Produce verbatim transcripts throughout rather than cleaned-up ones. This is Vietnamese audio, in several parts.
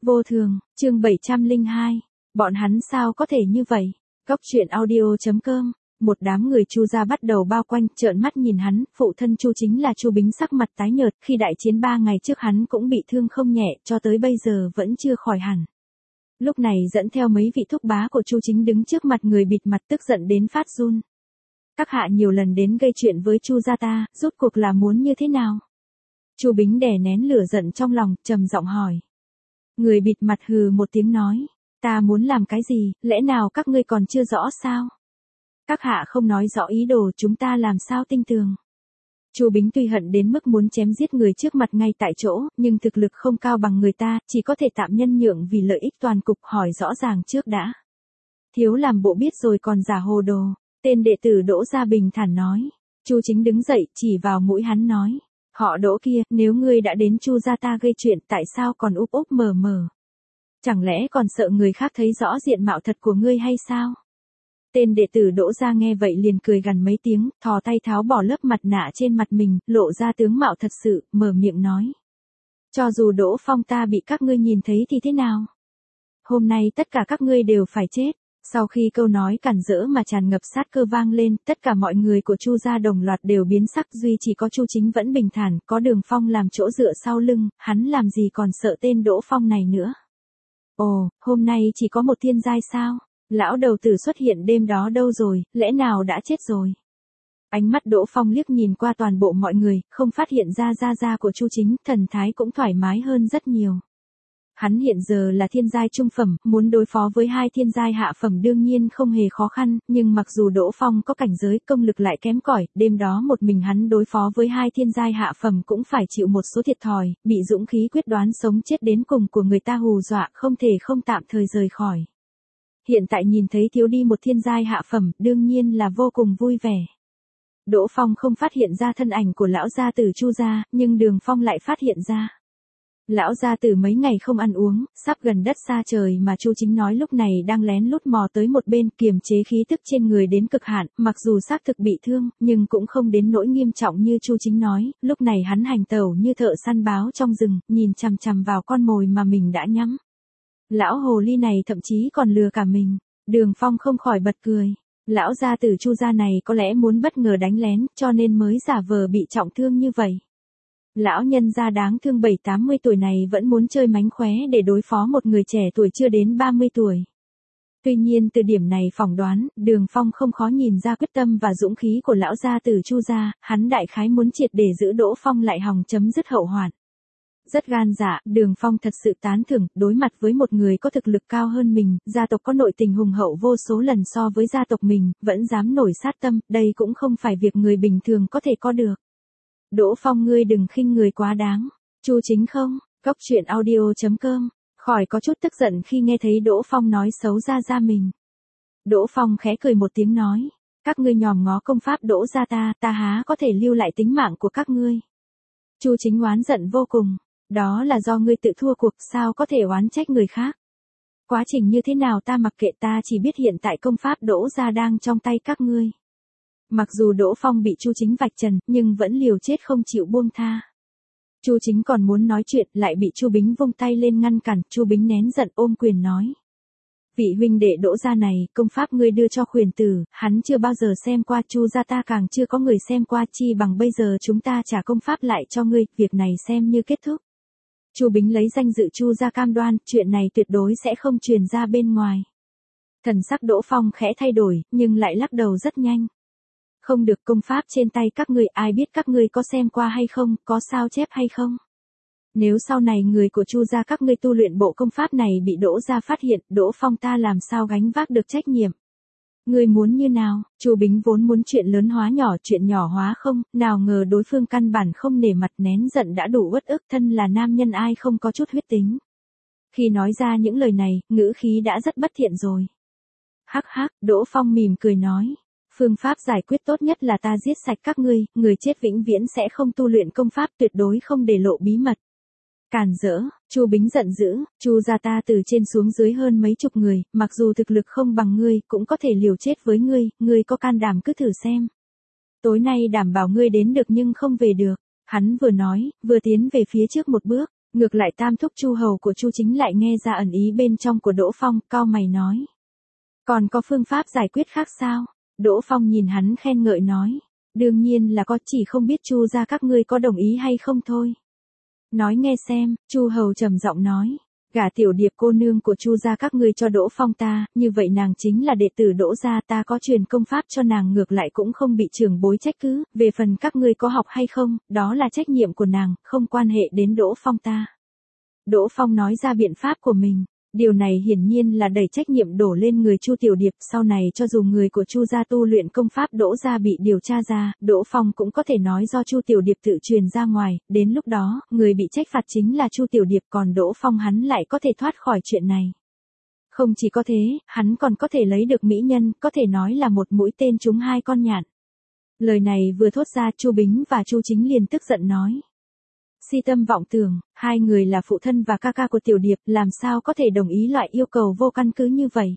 Vô thường, chương bảy trăm lẻ hai. Bọn hắn sao có thể như vậy? Góc truyện audio chấm com. Một đám người Chu gia bắt đầu bao quanh, trợn mắt nhìn hắn, phụ thân Chu chính là Chu Bính sắc mặt tái nhợt, khi đại chiến ba ngày trước hắn cũng bị thương không nhẹ, cho tới bây giờ vẫn chưa khỏi hẳn. Lúc này dẫn theo mấy vị thúc bá của Chu chính đứng trước mặt người bịt mặt tức giận đến phát run. Các hạ nhiều lần đến gây chuyện với Chu gia ta, rốt cuộc là muốn như thế nào? Chu Bính đè nén lửa giận trong lòng, trầm giọng hỏi. Người bịt mặt hừ một tiếng nói, ta muốn làm cái gì, lẽ nào các ngươi còn chưa rõ sao? Các hạ không nói rõ ý đồ chúng ta làm sao tin tưởng. Chu Bính tuy hận đến mức muốn chém giết người trước mặt ngay tại chỗ, nhưng thực lực không cao bằng người ta, chỉ có thể tạm nhân nhượng vì lợi ích toàn cục, hỏi rõ ràng trước đã. Thiếu làm bộ biết rồi còn giả hồ đồ, tên đệ tử Đỗ Gia bình thản nói. Chu Chính đứng dậy, chỉ vào mũi hắn nói. Họ Đỗ kia, nếu ngươi đã đến Chu gia ta gây chuyện, tại sao còn úp úp mờ mờ? Chẳng lẽ còn sợ người khác thấy rõ diện mạo thật của ngươi hay sao? Tên đệ tử Đỗ Gia nghe vậy liền cười gằn mấy tiếng, thò tay tháo bỏ lớp mặt nạ trên mặt mình, lộ ra tướng mạo thật sự, mở miệng nói. Cho dù Đỗ Phong ta bị các ngươi nhìn thấy thì thế nào? Hôm nay tất cả các ngươi đều phải chết. Sau khi câu nói cản rỡ mà tràn ngập sát cơ vang lên, tất cả mọi người của Chu gia đồng loạt đều biến sắc, duy chỉ có Chu Chính vẫn bình thản, có Đường Phong làm chỗ dựa sau lưng, hắn làm gì còn sợ tên Đỗ Phong này nữa. Ồ, hôm nay chỉ có một thiên giai sao? Lão đầu tử xuất hiện đêm đó đâu rồi, lẽ nào đã chết rồi? Ánh mắt Đỗ Phong liếc nhìn qua toàn bộ mọi người, không phát hiện ra gia gia của Chu Chính, thần thái cũng thoải mái hơn rất nhiều. Hắn hiện giờ là thiên giai trung phẩm, muốn đối phó với hai thiên giai hạ phẩm đương nhiên không hề khó khăn, nhưng mặc dù Đỗ Phong có cảnh giới công lực lại kém cỏi, đêm đó một mình hắn đối phó với hai thiên giai hạ phẩm cũng phải chịu một số thiệt thòi, bị dũng khí quyết đoán sống chết đến cùng của người ta hù dọa, không thể không tạm thời rời khỏi. Hiện tại nhìn thấy thiếu đi một thiên giai hạ phẩm, đương nhiên là vô cùng vui vẻ. Đỗ Phong không phát hiện ra thân ảnh của lão gia tử Chu gia, nhưng Đường Phong lại phát hiện ra. Lão gia tử mấy ngày không ăn uống, sắp gần đất xa trời mà Chu Chính nói lúc này đang lén lút mò tới một bên, kiềm chế khí tức trên người đến cực hạn, mặc dù xác thực bị thương, nhưng cũng không đến nỗi nghiêm trọng như Chu Chính nói, lúc này hắn hành tẩu như thợ săn báo trong rừng, nhìn chằm chằm vào con mồi mà mình đã nhắm. Lão hồ ly này thậm chí còn lừa cả mình. Đường Phong không khỏi bật cười. Lão gia tử Chu gia này có lẽ muốn bất ngờ đánh lén, cho nên mới giả vờ bị trọng thương như vậy. Lão nhân gia đáng thương bảy tám mươi tuổi này vẫn muốn chơi mánh khóe để đối phó một người trẻ tuổi chưa đến ba mươi tuổi. Tuy nhiên từ điểm này phỏng đoán, Đường Phong không khó nhìn ra quyết tâm và dũng khí của lão gia tử Chu gia, hắn đại khái muốn triệt để giữ Đỗ Phong lại hòng chấm dứt hậu hoạn. Rất gan dạ, Đường Phong thật sự tán thưởng, đối mặt với một người có thực lực cao hơn mình, gia tộc có nội tình hùng hậu vô số lần so với gia tộc mình, vẫn dám nổi sát tâm, đây cũng không phải việc người bình thường có thể có được. Đỗ Phong ngươi đừng khinh người quá đáng. Chu Chính không, góc truyện audio chấm com, khỏi có chút tức giận khi nghe thấy Đỗ Phong nói xấu gia gia mình. Đỗ Phong khẽ cười một tiếng nói, các ngươi nhòm ngó công pháp Đỗ gia ta, ta há có thể lưu lại tính mạng của các ngươi. Chu Chính oán giận vô cùng. Đó là do ngươi tự thua cuộc, sao có thể oán trách người khác. Quá trình như thế nào ta mặc kệ, ta chỉ biết hiện tại công pháp Đỗ gia đang trong tay các ngươi. Mặc dù Đỗ Phong bị Chu Chính vạch trần, nhưng vẫn liều chết không chịu buông tha. Chu Chính còn muốn nói chuyện, lại bị Chu Bính vung tay lên ngăn cản, Chu Bính nén giận ôm quyền nói. Vị huynh đệ Đỗ gia này, công pháp ngươi đưa cho Khuyển tử, hắn chưa bao giờ xem qua, Chu gia ta càng chưa có người xem qua, chi bằng bây giờ chúng ta trả công pháp lại cho ngươi, việc này xem như kết thúc. Chu Bính lấy danh dự Chu gia cam đoan, chuyện này tuyệt đối sẽ không truyền ra bên ngoài. Thần sắc Đỗ Phong khẽ thay đổi, nhưng lại lắc đầu rất nhanh. Không được, công pháp trên tay các ngươi, ai biết các ngươi có xem qua hay không, có sao chép hay không. Nếu sau này người của Chu gia các ngươi tu luyện bộ công pháp này bị Đỗ gia phát hiện, Đỗ Phong ta làm sao gánh vác được trách nhiệm. Ngươi muốn như nào? Chu Bính vốn muốn chuyện lớn hóa nhỏ, chuyện nhỏ hóa không, nào ngờ đối phương căn bản không nể mặt, nén giận đã đủ uất ức, thân là nam nhân ai không có chút huyết tính. Khi nói ra những lời này, ngữ khí đã rất bất thiện rồi. Hắc hắc, Đỗ Phong mỉm cười nói. Phương pháp giải quyết tốt nhất là ta giết sạch các ngươi, người chết vĩnh viễn sẽ không tu luyện công pháp, tuyệt đối không để lộ bí mật. Càn rỡ, Chu Bính giận dữ, Chu gia ta từ trên xuống dưới hơn mấy chục người, mặc dù thực lực không bằng ngươi, cũng có thể liều chết với ngươi, ngươi có can đảm cứ thử xem. Tối nay đảm bảo ngươi đến được nhưng không về được. Hắn vừa nói, vừa tiến về phía trước một bước, Ngược lại tam thúc Chu hầu của Chu Chính lại nghe ra ẩn ý bên trong của Đỗ Phong, cau mày nói. Còn có phương pháp giải quyết khác sao? Đỗ Phong nhìn hắn khen ngợi nói. Đương nhiên là có, chỉ không biết Chu gia các ngươi có đồng ý hay không thôi. Nói nghe xem, Chu hầu trầm giọng nói. Gả tiểu điệp cô nương của Chu gia các ngươi cho Đỗ Phong ta, như vậy nàng chính là đệ tử Đỗ gia, ta có truyền công pháp cho nàng, ngược lại cũng không bị trưởng bối trách cứ, về phần các ngươi có học hay không, đó là trách nhiệm của nàng, không quan hệ đến Đỗ Phong ta. Đỗ Phong nói ra biện pháp của mình. Điều này hiển nhiên là đẩy trách nhiệm đổ lên người Chu Tiểu Điệp, sau này cho dù người của Chu gia tu luyện công pháp Đỗ gia bị điều tra ra, Đỗ Phong cũng có thể nói do Chu Tiểu Điệp tự truyền ra ngoài, đến lúc đó, người bị trách phạt chính là Chu Tiểu Điệp, còn Đỗ Phong hắn lại có thể thoát khỏi chuyện này. Không chỉ có thế, hắn còn có thể lấy được mỹ nhân, có thể nói là một mũi tên trúng hai con nhạn. Lời này vừa thốt ra, Chu Bính và Chu Chính liền tức giận nói. Si tâm vọng tưởng, hai người là phụ thân và ca ca của Tiểu Điệp, làm sao có thể đồng ý loại yêu cầu vô căn cứ như vậy?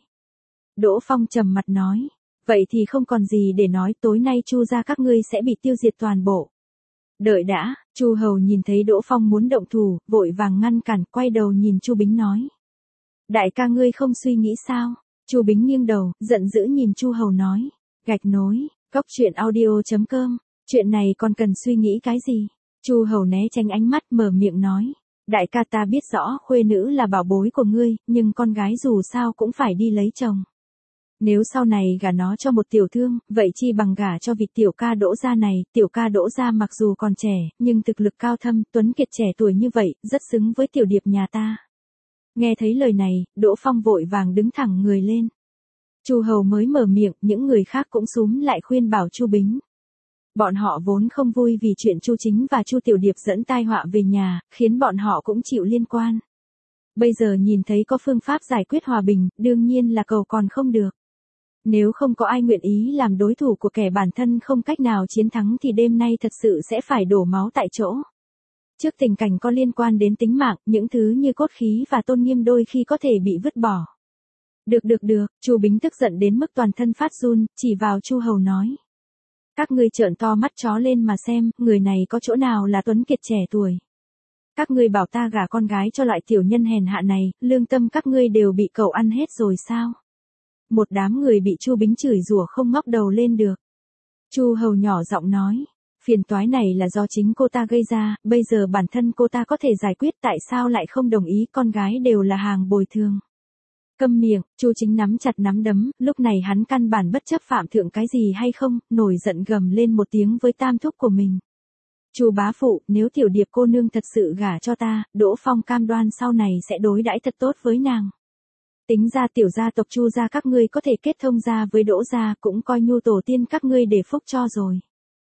Đỗ Phong trầm mặt nói, vậy thì không còn gì để nói, tối nay Chu gia các ngươi sẽ bị tiêu diệt toàn bộ. Đợi đã, Chu hầu nhìn thấy Đỗ Phong muốn động thủ, vội vàng ngăn cản, quay đầu nhìn Chu Bính nói. Đại ca ngươi không suy nghĩ sao? Chu Bính nghiêng đầu, giận dữ nhìn Chu hầu nói, gạch nối, cốc truyện audio chấm com, chuyện này còn cần suy nghĩ cái gì? Chu hầu né tránh ánh mắt, mở miệng nói. Đại ca ta biết rõ khuê nữ là bảo bối của ngươi, nhưng con gái dù sao cũng phải đi lấy chồng. Nếu sau này gả nó cho một tiểu thương, vậy chi bằng gả cho vị tiểu ca Đỗ gia này, tiểu ca Đỗ gia mặc dù còn trẻ, nhưng thực lực cao thâm, tuấn kiệt trẻ tuổi như vậy, rất xứng với Tiểu Điệp nhà ta. Nghe thấy lời này, Đỗ Phong vội vàng đứng thẳng người lên. Chu hầu mới mở miệng, những người khác cũng xúm lại khuyên bảo Chu Bính. Bọn họ vốn không vui vì chuyện Chu Chính và Chu Tiểu Điệp dẫn tai họa về nhà, khiến bọn họ cũng chịu liên quan. Bây giờ nhìn thấy có phương pháp giải quyết hòa bình, đương nhiên là cầu còn không được. Nếu không có ai nguyện ý làm đối thủ của kẻ bản thân không cách nào chiến thắng thì đêm nay thật sự sẽ phải đổ máu tại chỗ. Trước tình cảnh có liên quan đến tính mạng, những thứ như cốt khí và tôn nghiêm đôi khi có thể bị vứt bỏ. Được được được, Chu Bính tức giận đến mức toàn thân phát run, chỉ vào Chu hầu nói. Các ngươi trợn to mắt chó lên mà xem, người này có chỗ nào là tuấn kiệt trẻ tuổi. Các ngươi bảo ta gả con gái cho loại tiểu nhân hèn hạ này, lương tâm các ngươi đều bị cậu ăn hết rồi sao? Một đám người bị Chu Bính chửi rủa không ngóc đầu lên được. Chu hầu nhỏ giọng nói, phiền toái này là do chính cô ta gây ra, bây giờ bản thân cô ta có thể giải quyết, tại sao lại không đồng ý, con gái đều là hàng bồi thường. Câm miệng, Chu Chính nắm chặt nắm đấm, lúc này hắn căn bản bất chấp phạm thượng cái gì hay không, nổi giận gầm lên một tiếng với tam thúc của mình. Chu bá phụ, nếu Tiểu Điệp cô nương thật sự gả cho ta, Đỗ Phong cam đoan sau này sẽ đối đãi thật tốt với nàng. Tính ra tiểu gia tộc Chu gia các ngươi có thể kết thông gia với Đỗ gia, cũng coi nhu tổ tiên các ngươi để phúc cho rồi.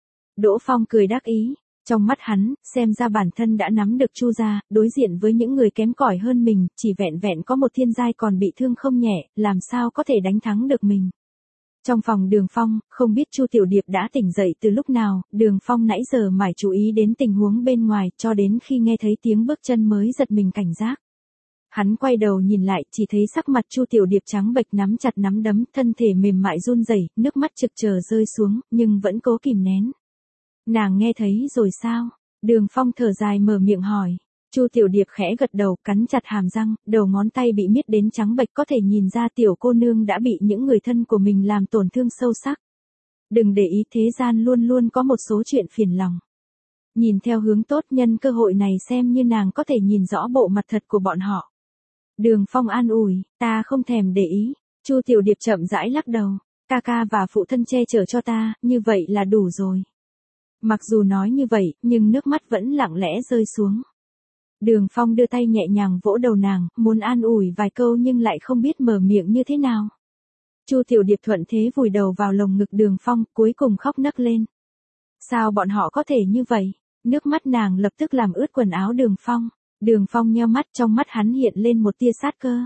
Đỗ Phong cười đắc ý. Trong mắt hắn, xem ra bản thân đã nắm được Chu gia, đối diện với những người kém cỏi hơn mình, chỉ vẹn vẹn có một thiên giai còn bị thương không nhẹ, làm sao có thể đánh thắng được mình. Trong phòng Đường Phong, không biết Chu Tiểu Điệp đã tỉnh dậy từ lúc nào, Đường Phong nãy giờ mải chú ý đến tình huống bên ngoài, cho đến khi nghe thấy tiếng bước chân mới giật mình cảnh giác. Hắn quay đầu nhìn lại, chỉ thấy sắc mặt Chu Tiểu Điệp trắng bệch, nắm chặt nắm đấm, thân thể mềm mại run rẩy, nước mắt trực chờ rơi xuống, nhưng vẫn cố kìm nén. Nàng nghe thấy rồi sao? Đường Phong thở dài mở miệng hỏi. Chu Tiểu Điệp khẽ gật đầu, cắn chặt hàm răng, đầu ngón tay bị miết đến trắng bệch, có thể nhìn ra tiểu cô nương đã bị những người thân của mình làm tổn thương sâu sắc. Đừng để ý, thế gian luôn luôn có một số chuyện phiền lòng. Nhìn theo hướng tốt, nhân cơ hội này xem như nàng có thể nhìn rõ bộ mặt thật của bọn họ. Đường Phong an ủi, ta không thèm để ý. Chu Tiểu Điệp chậm rãi lắc đầu, ca ca và phụ thân che chở cho ta, như vậy là đủ rồi. Mặc dù nói như vậy, nhưng nước mắt vẫn lặng lẽ rơi xuống. Đường Phong đưa tay nhẹ nhàng vỗ đầu nàng, muốn an ủi vài câu nhưng lại không biết mở miệng như thế nào. Chu Tiểu Điệp thuận thế vùi đầu vào lồng ngực Đường Phong, cuối cùng khóc nấc lên. Sao bọn họ có thể như vậy? Nước mắt nàng lập tức làm ướt quần áo Đường Phong. Đường Phong nheo mắt, trong mắt hắn hiện lên một tia sát cơ.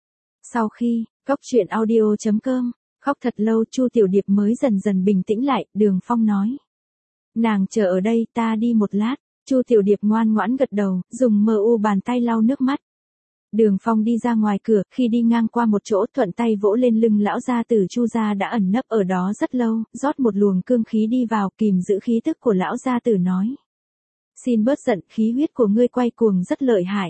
Sau khi, cốc truyện audio chấm com, khóc thật lâu Chu Tiểu Điệp mới dần dần bình tĩnh lại, Đường Phong nói. Nàng chờ ở đây, ta đi một lát. Chu Tiểu Điệp ngoan ngoãn gật đầu, dùng mờ u bàn tay lau nước mắt. Đường Phong đi ra ngoài cửa, khi đi ngang qua một chỗ thuận tay vỗ lên lưng lão gia tử Chu gia đã ẩn nấp ở đó rất lâu, rót một luồng cương khí đi vào, kìm giữ khí tức của lão gia tử nói. Xin bớt giận, khí huyết của ngươi quay cuồng rất lợi hại.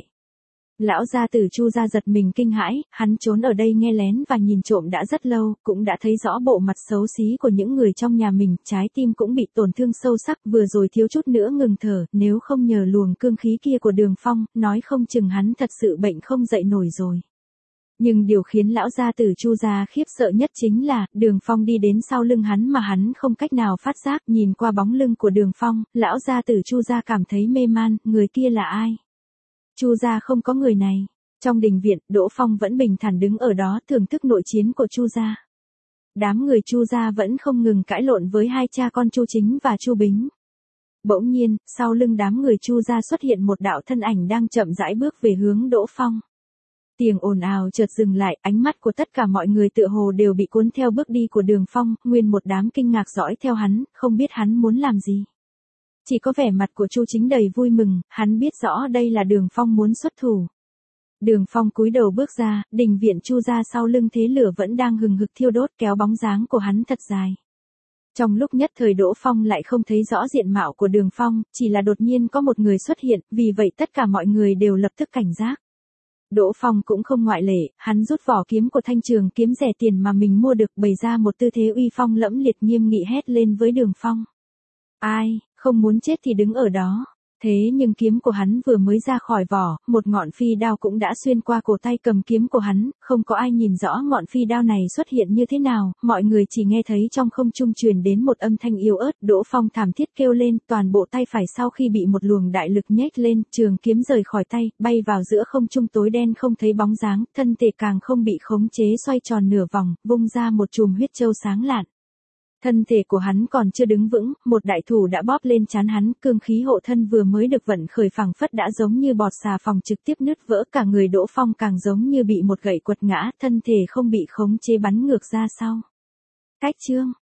Lão gia tử Chu gia giật mình kinh hãi, hắn trốn ở đây nghe lén và nhìn trộm đã rất lâu, cũng đã thấy rõ bộ mặt xấu xí của những người trong nhà mình, trái tim cũng bị tổn thương sâu sắc, vừa rồi thiếu chút nữa ngừng thở, nếu không nhờ luồng cương khí kia của Đường Phong, nói không chừng hắn thật sự bệnh không dậy nổi rồi. Nhưng điều khiến lão gia tử Chu gia khiếp sợ nhất chính là, Đường Phong đi đến sau lưng hắn mà hắn không cách nào phát giác, nhìn qua bóng lưng của Đường Phong, lão gia tử Chu gia cảm thấy mê man, người kia là ai? Chu gia không có người này. Trong đình viện, Đỗ Phong vẫn bình thản đứng ở đó thưởng thức nội chiến của Chu gia. Đám người Chu gia vẫn không ngừng cãi lộn với hai cha con Chu Chính và Chu Bính. Bỗng nhiên, sau lưng đám người Chu gia xuất hiện một đạo thân ảnh đang chậm rãi bước về hướng Đỗ Phong. Tiếng ồn ào chợt dừng lại, ánh mắt của tất cả mọi người tựa hồ đều bị cuốn theo bước đi của Đường Phong, nguyên một đám kinh ngạc dõi theo hắn, không biết hắn muốn làm gì. Chỉ có vẻ mặt của Chu Chính đầy vui mừng, hắn biết rõ đây là Đường Phong muốn xuất thủ. Đường Phong cúi đầu bước ra, đình viện Chu gia sau lưng thế lửa vẫn đang hừng hực thiêu đốt kéo bóng dáng của hắn thật dài. Trong lúc nhất thời Đỗ Phong lại không thấy rõ diện mạo của Đường Phong, chỉ là đột nhiên có một người xuất hiện, vì vậy tất cả mọi người đều lập tức cảnh giác. Đỗ Phong cũng không ngoại lệ, hắn rút vỏ kiếm của thanh trường kiếm rẻ tiền mà mình mua được bày ra một tư thế uy phong lẫm liệt nghiêm nghị hét lên với Đường Phong. Ai, không muốn chết thì đứng ở đó. Thế nhưng kiếm của hắn vừa mới ra khỏi vỏ, một ngọn phi đao cũng đã xuyên qua cổ tay cầm kiếm của hắn, không có ai nhìn rõ ngọn phi đao này xuất hiện như thế nào, mọi người chỉ nghe thấy trong không trung truyền đến một âm thanh yếu ớt, Đỗ Phong thảm thiết kêu lên, toàn bộ tay phải sau khi bị một luồng đại lực nhếch lên, trường kiếm rời khỏi tay, bay vào giữa không trung tối đen không thấy bóng dáng, thân thể càng không bị khống chế xoay tròn nửa vòng, vung ra một chùm huyết châu sáng lạn. Thân thể của hắn còn chưa đứng vững, một đại thủ đã bóp lên trán hắn, cương khí hộ thân vừa mới được vận khởi phẳng phất đã giống như bọt xà phòng trực tiếp nứt vỡ, cả người Đỗ Phong càng giống như bị một gậy quật ngã, thân thể không bị khống chế bắn ngược ra sau. Cách chương